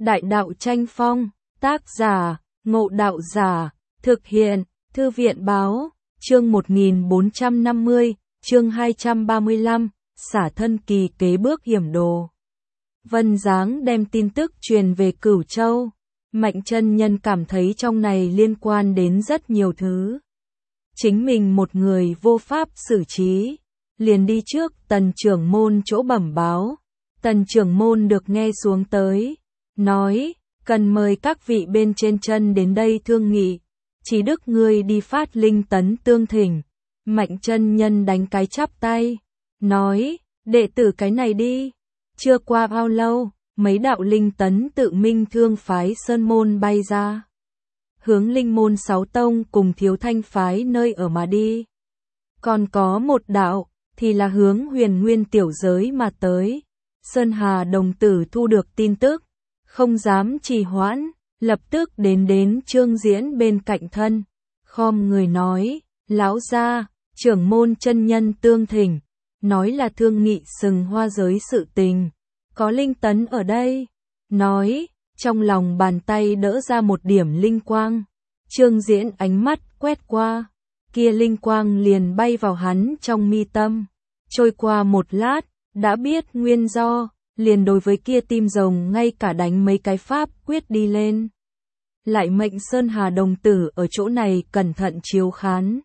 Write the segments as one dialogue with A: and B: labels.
A: Đại đạo tranh phong, tác giả, Ngộ Đạo Giả, thực hiện, Thư viện báo, chương 1450, chương 235, xả thân kỳ kế bước hiểm đồ. Vân Giáng đem tin tức truyền về Cửu Châu. Mạnh chân nhân cảm thấy trong này liên quan đến rất nhiều thứ. Chính mình một người vô pháp xử trí, liền đi trước Tần trưởng môn chỗ bẩm báo. Tần trưởng môn được nghe xuống tới, nói, cần mời các vị bên trên chân đến đây thương nghị. Chí Đức ngươi đi phát linh tấn tương thỉnh. Mạnh chân nhân đánh cái chắp tay, nói, đệ tử cái này đi. Chưa qua bao lâu, mấy đạo linh tấn tự Minh Thương phái Sơn Môn bay ra. Hướng Linh Môn Sáu Tông cùng Thiếu Thanh phái nơi ở mà đi. Còn có một đạo, thì là hướng Huyền Nguyên tiểu giới mà tới. Sơn Hà đồng tử thu được tin tức, không dám trì hoãn, lập tức đến Trương Diễn bên cạnh thân. Khom người nói, lão gia, trưởng môn chân nhân tương thỉnh, nói là thương nghị Sừng Hoa giới sự tình. Có linh tấn ở đây, nói, trong lòng bàn tay đỡ ra một điểm linh quang. Trương Diễn ánh mắt quét qua, kia linh quang liền bay vào hắn trong mi tâm. Trôi qua một lát, đã biết nguyên do, liền đối với kia tim rồng ngay cả đánh mấy cái pháp quyết đi lên. Lại mệnh Sơn Hà đồng tử ở chỗ này cẩn thận chiếu khán.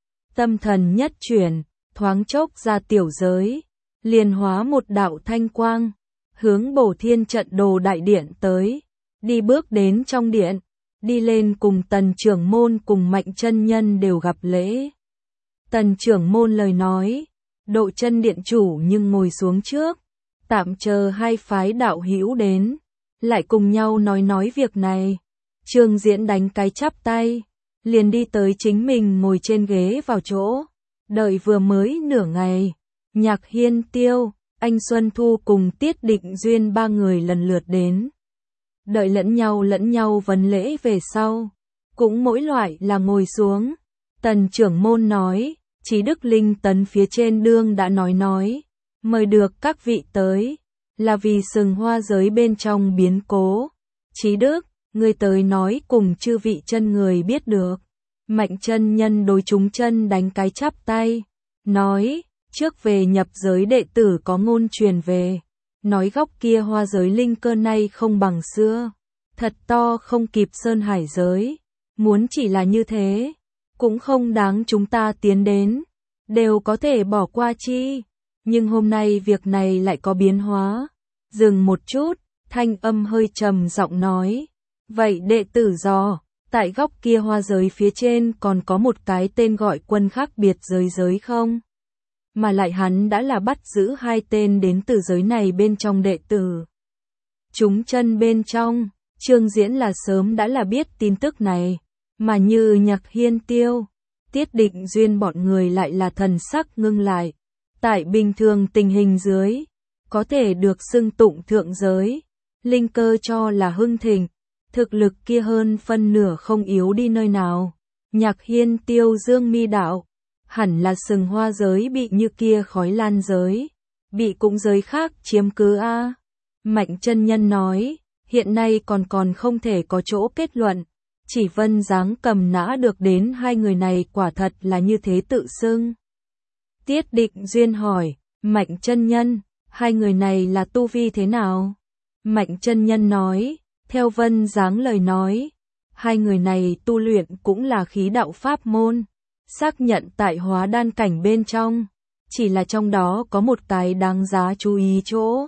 A: Tâm thần nhất chuyển, thoáng chốc ra tiểu giới, liền hóa một đạo thanh quang, hướng Bổ Thiên trận đồ đại điện tới, đi bước đến trong điện, đi lên cùng Tần trưởng môn cùng Mạnh chân nhân đều gặp lễ. Tần trưởng môn lời nói, Độ Chân điện chủ nhưng ngồi xuống trước, tạm chờ hai phái đạo hữu đến, lại cùng nhau nói việc này. Trương Diễn đánh cái chắp tay, liền đi tới chính mình ngồi trên ghế vào chỗ, đợi vừa mới nửa ngày, Nhạc Hiên Tiêu, Anh Xuân Thu cùng Tiết Định Duyên ba người lần lượt đến. Đợi lẫn nhau vấn lễ về sau, cũng mỗi loại là ngồi xuống. Tần trưởng môn nói, Chí Đức linh tấn phía trên đương đã nói, mời được các vị tới, là vì Sừng Hoa giới bên trong biến cố. Chí Đức, ngươi tới nói cùng chư vị chân người biết được. Mạnh chân nhân đối chúng chân đánh cái chắp tay, nói, trước về nhập giới đệ tử có ngôn truyền về, nói góc kia hoa giới linh cơ nay không bằng xưa, thật to không kịp Sơn Hải giới, muốn chỉ là như thế, cũng không đáng chúng ta tiến đến, đều có thể bỏ qua chi, nhưng hôm nay việc này lại có biến hóa. Dừng một chút, thanh âm hơi trầm giọng nói, vậy đệ tử dò, tại góc kia hoa giới phía trên còn có một cái tên gọi quân khác biệt giới không? Mà lại hắn đã là bắt giữ hai tên đến từ giới này bên trong đệ tử. Chúng chân bên trong, Trương Diễn là sớm đã là biết tin tức này, mà như Nhạc Hiên Tiêu, Tiết Định Duyên bọn người lại là thần sắc ngưng lại. Tại bình thường tình hình dưới, có thể được xưng tụng thượng giới, linh cơ cho là hưng thịnh, thực lực kia hơn phân nửa không yếu đi nơi nào. Nhạc Hiên Tiêu dương mi đạo, hẳn là Sừng Hoa giới bị như kia khói lan giới, bị cũng giới khác chiếm cứ a. Mạnh chân nhân nói, hiện nay còn không thể có chỗ kết luận, chỉ Vân Giáng cầm nã được đến hai người này quả thật là như thế tự xưng. Tiết Định Duyên hỏi, Mạnh chân nhân, hai người này là tu vi thế nào? Mạnh chân nhân nói, theo Vân Giáng lời nói, hai người này tu luyện cũng là khí đạo pháp môn, xác nhận tại hóa đan cảnh bên trong, chỉ là trong đó có một cái đáng giá chú ý chỗ.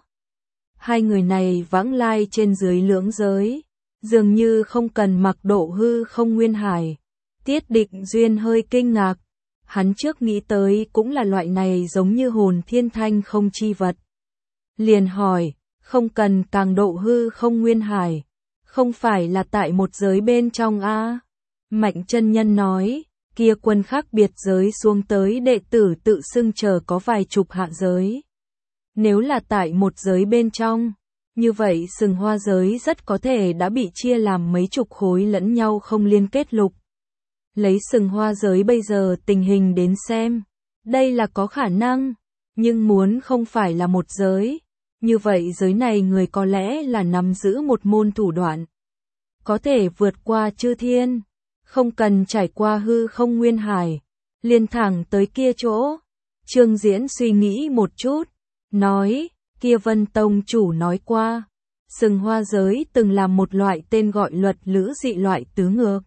A: Hai người này vãng lai trên dưới lưỡng giới, dường như không cần mặc độ hư không nguyên hải. Tiết Định Duyên hơi kinh ngạc, hắn trước nghĩ tới cũng là loại này giống như hồn thiên thanh không chi vật. Liền hỏi, không cần càng độ hư không nguyên hải, không phải là tại một giới bên trong a? Mạnh chân nhân nói, kia quân khác biệt giới xuống tới đệ tử tự xưng chờ có vài chục hạ giới. Nếu là tại một giới bên trong, như vậy Sừng Hoa giới rất có thể đã bị chia làm mấy chục khối lẫn nhau không liên kết lục. Lấy Sừng Hoa giới bây giờ tình hình đến xem, đây là có khả năng, nhưng muốn không phải là một giới, Như vậy giới này người có lẽ là nắm giữ một môn thủ đoạn, có thể vượt qua chư thiên, không cần trải qua hư không nguyên hải, liền thẳng tới kia chỗ. Trương Diễn suy nghĩ một chút, nói, kia Vân Tông chủ nói qua, Sừng Hoa giới từng là một loại tên gọi luật lữ dị loại tứ ngược,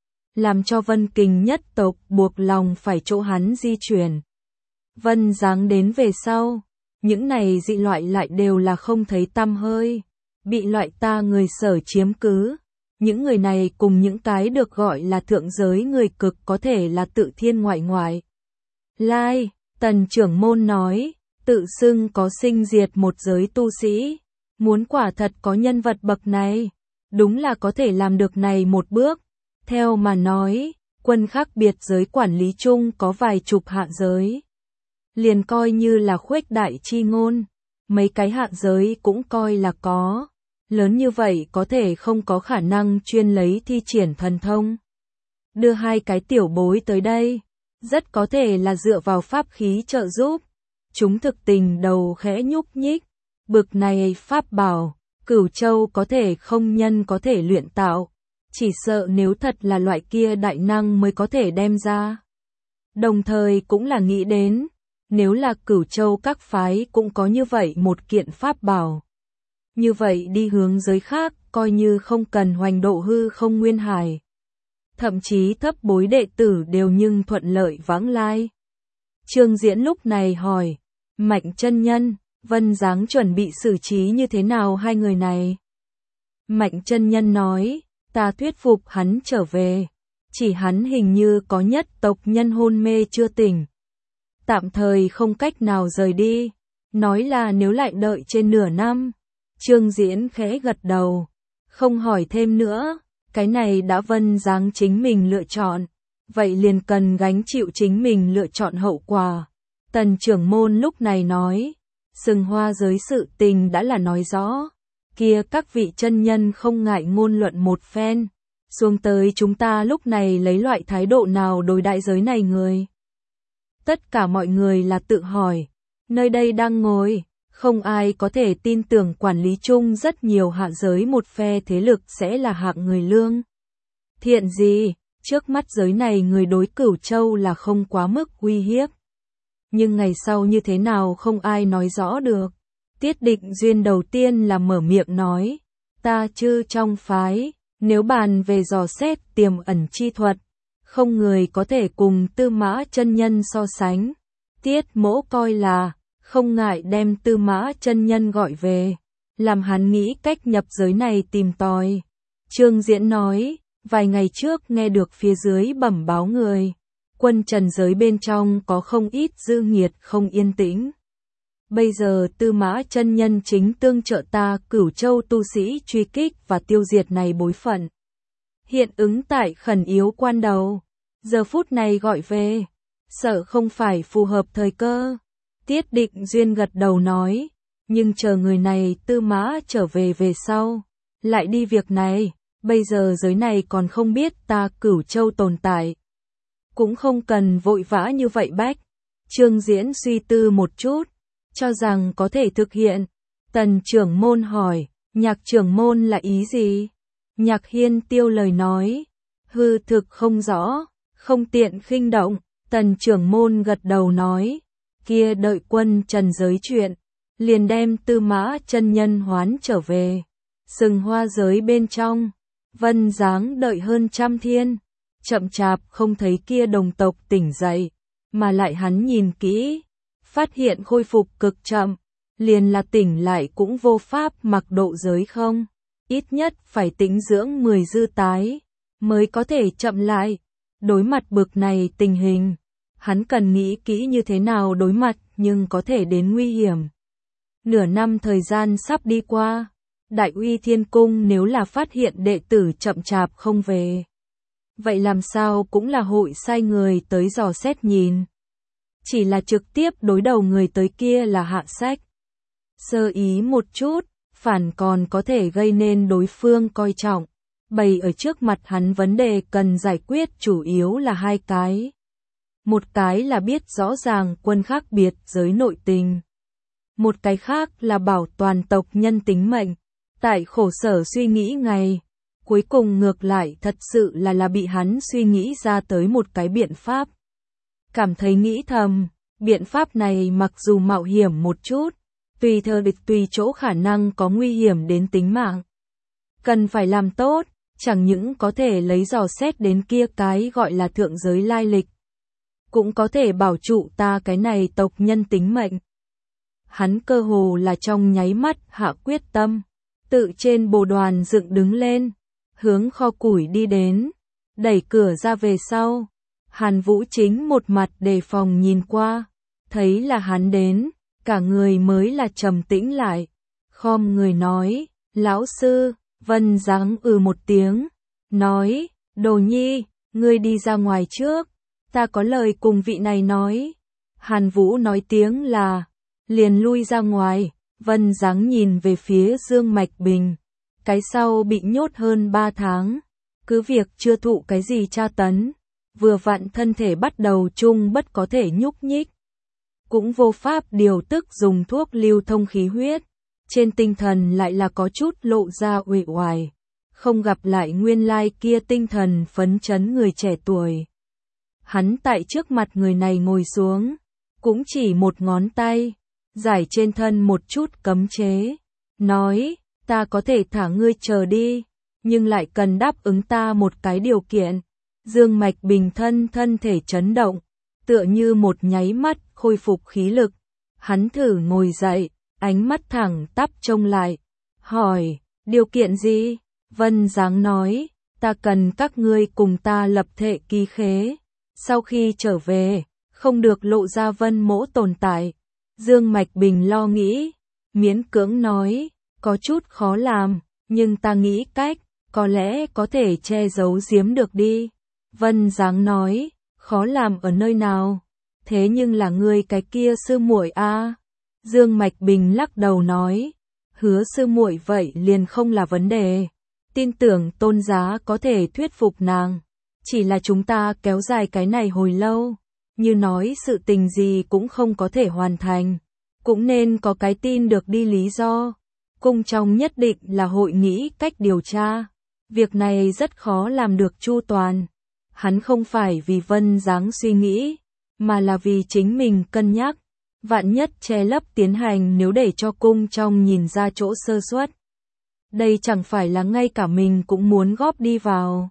A: làm cho Vân Kình nhất tộc buộc lòng phải chỗ hắn di chuyển. Vân Giáng đến về sau, những này dị loại lại đều là không thấy tăm hơi, bị loại ta người Sở chiếm cứ. Những người này cùng những cái được gọi là thượng giới người cực có thể là tự thiên ngoại lai. Tần trưởng môn nói, tự xưng có sinh diệt một giới tu sĩ, muốn quả thật có nhân vật bậc này, đúng là có thể làm được này một bước. Theo mà nói, quân khác biệt giới quản lý chung có vài chục hạ giới, liền coi như là khuếch đại chi ngôn, mấy cái hạ giới cũng coi là có. Lớn như vậy có thể không có khả năng chuyên lấy thi triển thần thông. Đưa hai cái tiểu bối tới đây, rất có thể là dựa vào pháp khí trợ giúp. Chúng thực tình đầu khẽ nhúc nhích, bực này pháp bảo, Cửu Châu có thể không nhân có thể luyện tạo, chỉ sợ nếu thật là loại kia đại năng mới có thể đem ra. Đồng thời cũng là nghĩ đến, nếu là Cửu Châu các phái cũng có như vậy một kiện pháp bảo. Như vậy đi hướng giới khác, coi như không cần hoành độ hư không nguyên hải. Thậm chí thấp bối đệ tử đều nhưng thuận lợi vãng lai. Trương Diễn lúc này hỏi, Mạnh chân nhân, Vân Giáng chuẩn bị xử trí như thế nào hai người này? Mạnh chân nhân nói, ta thuyết phục hắn trở về, chỉ hắn hình như có nhất tộc nhân hôn mê chưa tỉnh. Tạm thời không cách nào rời đi, nói là nếu lại đợi trên nửa năm. Trương Diễn khẽ gật đầu, không hỏi thêm nữa, cái này đã Vân Giáng chính mình lựa chọn, vậy liền cần gánh chịu chính mình lựa chọn hậu quả. Tần trưởng môn lúc này nói, Sừng Hoa giới sự tình đã là nói rõ, kia các vị chân nhân không ngại ngôn luận một phen, xuống tới chúng ta lúc này lấy loại thái độ nào đối đại giới này người. Tất cả mọi người là tự hỏi, nơi đây đang ngồi. Không ai có thể tin tưởng quản lý chung rất nhiều hạ giới một phe thế lực sẽ là hạng người lương thiện gì, trước mắt giới này người đối Cửu Châu là không quá mức uy hiếp. Nhưng ngày sau như thế nào không ai nói rõ được. Tiết Định Duyên đầu tiên là mở miệng nói, ta chư trong phái, nếu bàn về dò xét tiềm ẩn chi thuật, không người có thể cùng Tư Mã chân nhân so sánh. Tiết Mỗ coi là không ngại đem Tư Mã chân nhân gọi về, làm hắn nghĩ cách nhập giới này tìm tòi. Trương Diễn nói, vài ngày trước nghe được phía dưới bẩm báo người, quân trần giới bên trong có không ít dư nghiệt không yên tĩnh. Bây giờ Tư Mã chân nhân chính tương trợ ta Cửu Châu tu sĩ truy kích và tiêu diệt này bối phận. Hiện ứng tại khẩn yếu quan đầu, giờ phút này gọi về, sợ không phải phù hợp thời cơ. Tiết Định Duyên gật đầu nói, nhưng chờ người này Tư Mã trở về sau, lại đi việc này, bây giờ giới này còn không biết ta Cửu Châu tồn tại. Cũng không cần vội vã như vậy bách. Trương Diễn suy tư một chút, cho rằng có thể thực hiện. Tần trưởng môn hỏi, Nhạc trưởng môn là ý gì? Nhạc Hiên tiêu lời nói, hư thực không rõ, không tiện khinh động. Tần trưởng môn gật đầu nói, kia đợi quân trần giới chuyện, liền đem Tư Mã chân nhân hoán trở về. Sừng Hoa giới bên trong, Vân Giáng đợi hơn 100 thiên, chậm chạp không thấy kia đồng tộc tỉnh dậy, mà lại hắn nhìn kỹ, phát hiện khôi phục cực chậm, liền là tỉnh lại cũng vô pháp mặc độ giới không, ít nhất phải tĩnh dưỡng 10 dư tái, mới có thể chậm lại. Đối mặt bực này tình hình, hắn cần nghĩ kỹ như thế nào đối mặt nhưng có thể đến nguy hiểm. Nửa năm thời gian sắp đi qua, Đại Uy Thiên Cung nếu là phát hiện đệ tử chậm chạp không về, vậy làm sao cũng là hội sai người tới dò xét nhìn. Chỉ là trực tiếp đối đầu người tới kia là hạ sách. Sơ ý một chút, phản còn có thể gây nên đối phương coi trọng. Bày ở trước mặt hắn vấn đề cần giải quyết chủ yếu là hai cái. Một cái là biết rõ ràng quân khác biệt giới nội tình. một cái khác là bảo toàn tộc nhân tính mệnh. Tại khổ sở suy nghĩ ngày, cuối cùng ngược lại thật sự là bị hắn suy nghĩ ra tới một cái biện pháp. Cảm thấy nghĩ thầm, biện pháp này mặc dù mạo hiểm một chút, tùy thời địch tùy chỗ khả năng có nguy hiểm đến tính mạng. Cần phải làm tốt, chẳng những có thể lấy dò xét đến kia cái gọi là thượng giới lai lịch, cũng có thể bảo trụ ta cái này tộc nhân tính mệnh. Hắn cơ hồ là trong nháy mắt hạ quyết tâm, tự trên bồ đoàn dựng đứng lên, hướng kho củi đi đến, đẩy cửa ra về sau. Hàn Vũ chính một mặt đề phòng nhìn qua, thấy là hắn đến, cả người mới là trầm tĩnh lại, khom người nói, lão sư. Vân Giáng một tiếng, nói, Đồ Nhi, ngươi đi ra ngoài trước, ta có lời cùng vị này nói. Hàn Vũ nói tiếng là, liền lui ra ngoài. Vân Giáng nhìn về phía Dương Mạch Bình, cái sau bị nhốt hơn 3 tháng, cứ việc chưa thụ cái gì tra tấn, vừa vặn thân thể bắt đầu chung bất có thể nhúc nhích, cũng vô pháp điều tức dùng thuốc lưu thông khí huyết, trên tinh thần lại là có chút lộ ra uể oải, không gặp lại nguyên lai kia tinh thần phấn chấn người trẻ tuổi. Hắn tại trước mặt người này ngồi xuống, cũng chỉ một ngón tay, giải trên thân một chút cấm chế, nói, ta có thể thả ngươi chờ đi, nhưng lại cần đáp ứng ta một cái điều kiện. Dương Mạch Bình thân thể chấn động, tựa như một nháy mắt khôi phục khí lực. Hắn thử ngồi dậy, ánh mắt thẳng tắp trông lại, hỏi, điều kiện gì? Vân Giáng nói, ta cần các ngươi cùng ta lập thệ ký khế, sau khi trở về, không được lộ ra Vân Mỗ tồn tại. Dương Mạch Bình lo nghĩ, miễn cưỡng nói, có chút khó làm, nhưng ta nghĩ cách, có lẽ có thể che giấu giếm được đi. Vân Giáng nói, khó làm ở nơi nào? Thế nhưng là ngươi cái kia sư muội a. Dương Mạch Bình lắc đầu nói, hứa sư muội vậy liền không là vấn đề. Tin tưởng Tôn giá có thể thuyết phục nàng. Chỉ là chúng ta kéo dài cái này hồi lâu, như nói sự tình gì cũng không có thể hoàn thành, cũng nên có cái tin được đi lý do. Cung trong nhất định là hội nghĩ cách điều tra. Việc này rất khó làm được chu toàn. Hắn không phải vì Vân Giáng suy nghĩ, mà là vì chính mình cân nhắc. Vạn nhất che lấp tiến hành nếu để cho cung trong nhìn ra chỗ sơ suất. Đây chẳng phải là ngay cả mình cũng muốn góp đi vào.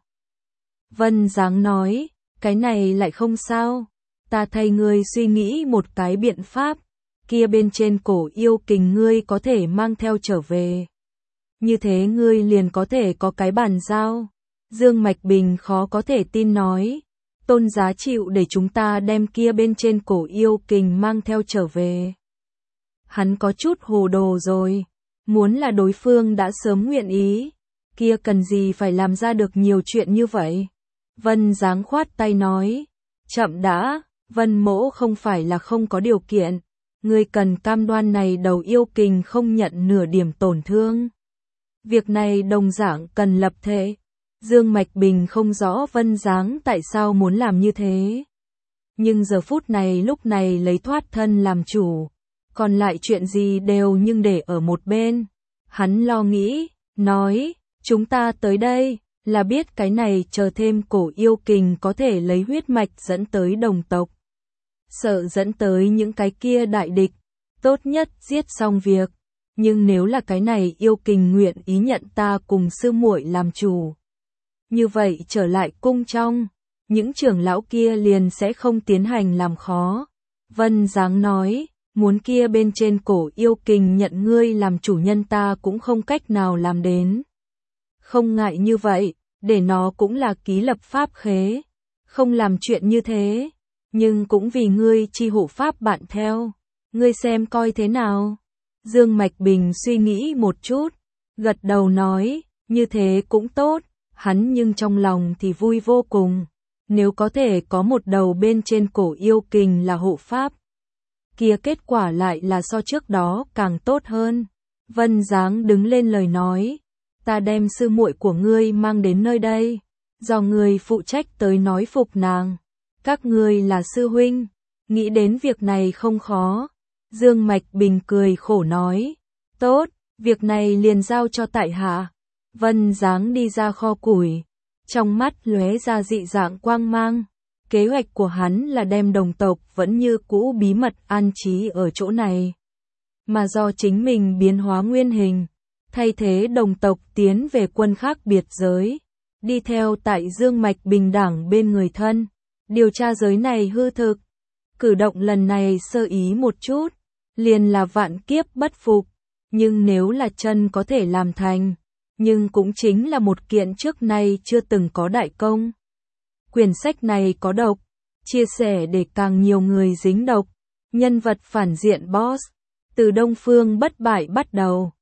A: Vân Giáng nói, cái này lại không sao. Ta thay ngươi suy nghĩ một cái biện pháp. Kia bên trên cổ yêu kình ngươi có thể mang theo trở về. Như thế ngươi liền có thể có cái bàn giao. Dương Mạch Bình khó có thể tin nói, Tôn giá chịu để chúng ta đem kia bên trên cổ yêu kình mang theo trở về. Hắn có chút hồ đồ rồi, muốn là đối phương đã sớm nguyện ý, kia cần gì phải làm ra được nhiều chuyện như vậy. Vân Giáng khoát tay nói, chậm đã, Vân Mỗ không phải là không có điều kiện, ngươi cần cam đoan này đầu yêu kình không nhận nửa điểm tổn thương. Việc này đồng dạng cần lập thể. Dương Mạch Bình không rõ Vân Giáng tại sao muốn làm như thế. Nhưng giờ phút này lúc này lấy thoát thân làm chủ, còn lại chuyện gì đều nhưng để ở một bên. Hắn lo nghĩ, nói, chúng ta tới đây, là biết cái này chờ thêm cổ yêu kình có thể lấy huyết mạch dẫn tới đồng tộc. Sợ dẫn tới những cái kia đại địch, tốt nhất giết xong việc. Nhưng nếu là cái này yêu kình nguyện ý nhận ta cùng sư muội làm chủ, như vậy trở lại cung trong, những trưởng lão kia liền sẽ không tiến hành làm khó. Vân Giáng nói, muốn kia bên trên cổ yêu kình nhận ngươi làm chủ nhân ta cũng không cách nào làm đến. Không ngại như vậy, để nó cũng là ký lập pháp khế, không làm chuyện như thế, nhưng cũng vì ngươi chi hộ pháp bạn theo, ngươi xem coi thế nào. Dương Mạch Bình suy nghĩ một chút, gật đầu nói, như thế cũng tốt. Hắn nhưng trong lòng thì vui vô cùng, nếu có thể có một đầu bên trên cổ yêu kình là hộ pháp, kia kết quả lại là so trước đó càng tốt hơn. Vân Giáng đứng lên lời nói, ta đem sư muội của ngươi mang đến nơi đây, do ngươi phụ trách tới nói phục nàng, các ngươi là sư huynh, nghĩ đến việc này không khó. Dương Mạch Bình cười khổ nói, tốt, việc này liền giao cho tại hạ. Vân Giáng đi ra kho củi, trong mắt lóe ra dị dạng quang mang. Kế hoạch của hắn là đem đồng tộc vẫn như cũ bí mật an trí ở chỗ này, mà do chính mình biến hóa nguyên hình, thay thế đồng tộc tiến về quân khác biệt giới, đi theo tại Dương Mạch Bình đảng bên người thân, điều tra giới này hư thực. Cử động lần này sơ ý một chút, liền là vạn kiếp bất phục, nhưng nếu là chân có thể làm thành, nhưng cũng chính là một kiện trước nay chưa từng có đại công. Quyển sách này có độc, chia sẻ để càng nhiều người dính độc, nhân vật phản diện boss, từ Đông Phương bất bại bắt đầu.